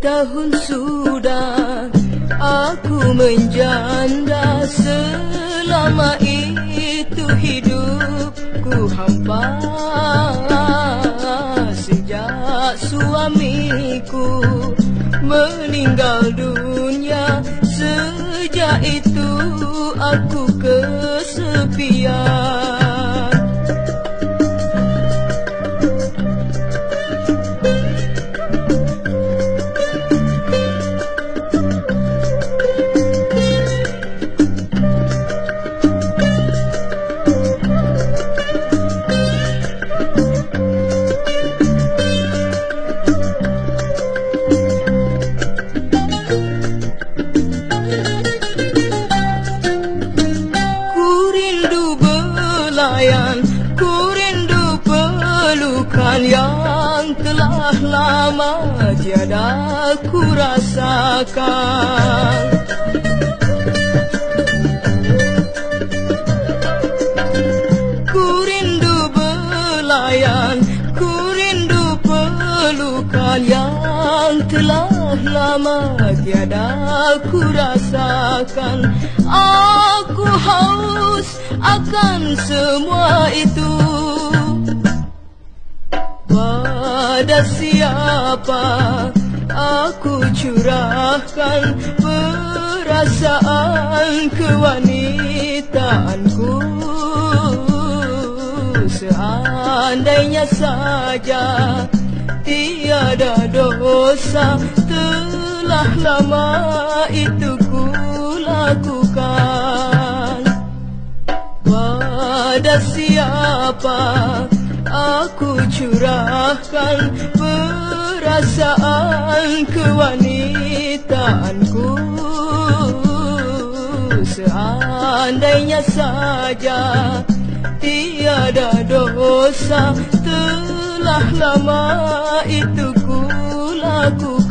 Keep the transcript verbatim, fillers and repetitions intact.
tahun sudah aku menjanda, selama itu hidupku hampa. Sejak suamiku meninggal dunia, sejak itu aku kesepian. Ku rindu pelukan yang telah lama tiada ku rasakan. Ku rindu belayan, ku rindu pelukan yang telah lama tiada ku rasakan. Aku haus akan semua itu. Pada siapa aku curahkan perasaan kewanitaanku? Seandainya saja tiada dosa telah lama itu ku lakukan. Pada siapa aku curahkan perasaan kewanitaanku? Seandainya saja tiada dosa telah lama itu ku lakukan.